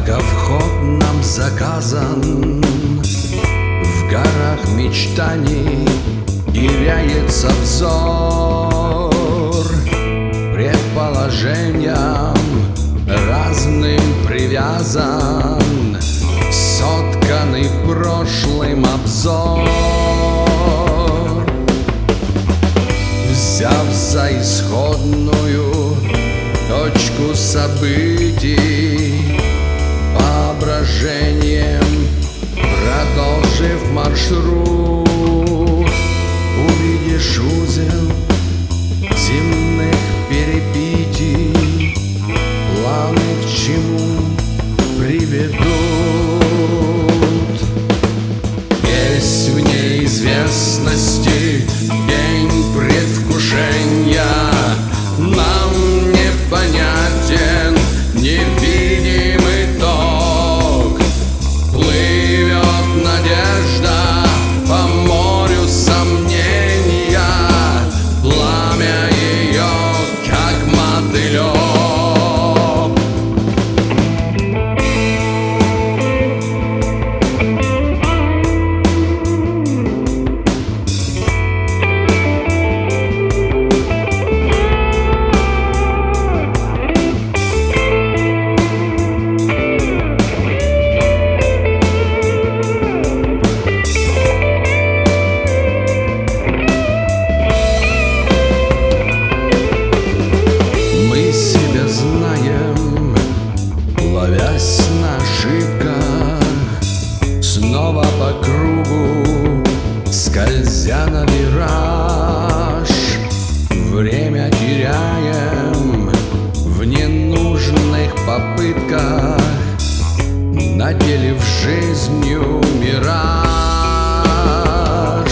Благо вход нам заказан. В горах мечтаний теряется взор, предположениям разным привязан сотканный прошлым обзор. Взяв за исходную точку событий, воображением продолжив маршрут, увидишь узел земных перепитий, планы к чему приведут. Есть в неизвестности день предвкушения, нам непонятен невидимый ток. Плывет надежда по морю сомнения, пламя ее, как мотылек. Ловясь на ошибках, снова по кругу, скользя на вираж, время теряем в ненужных попытках, наделив жизнью мираж.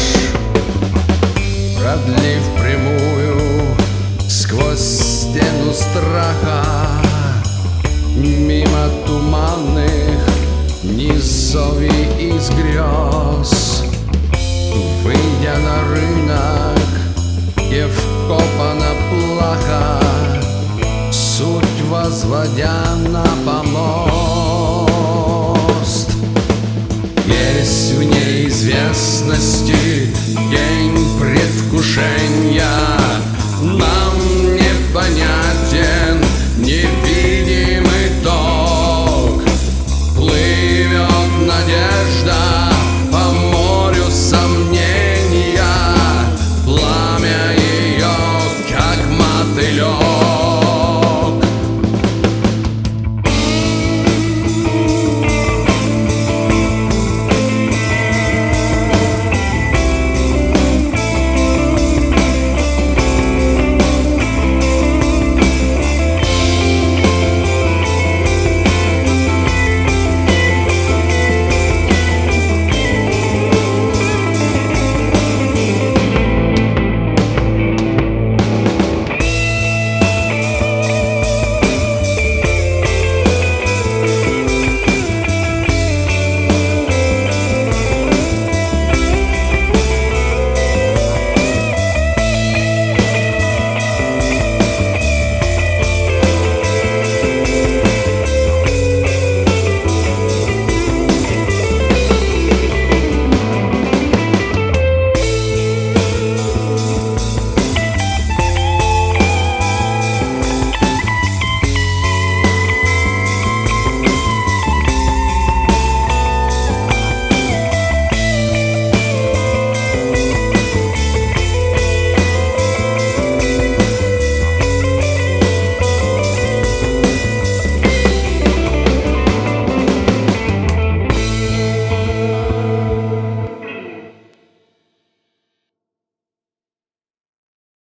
Продлив прямую сквозь стену страха, мимо туманных низов и из грез, выйдя на рынок, где вкопана плаха, суть возводя на помост. Есть в неизвестности день предвкушения, нам не понять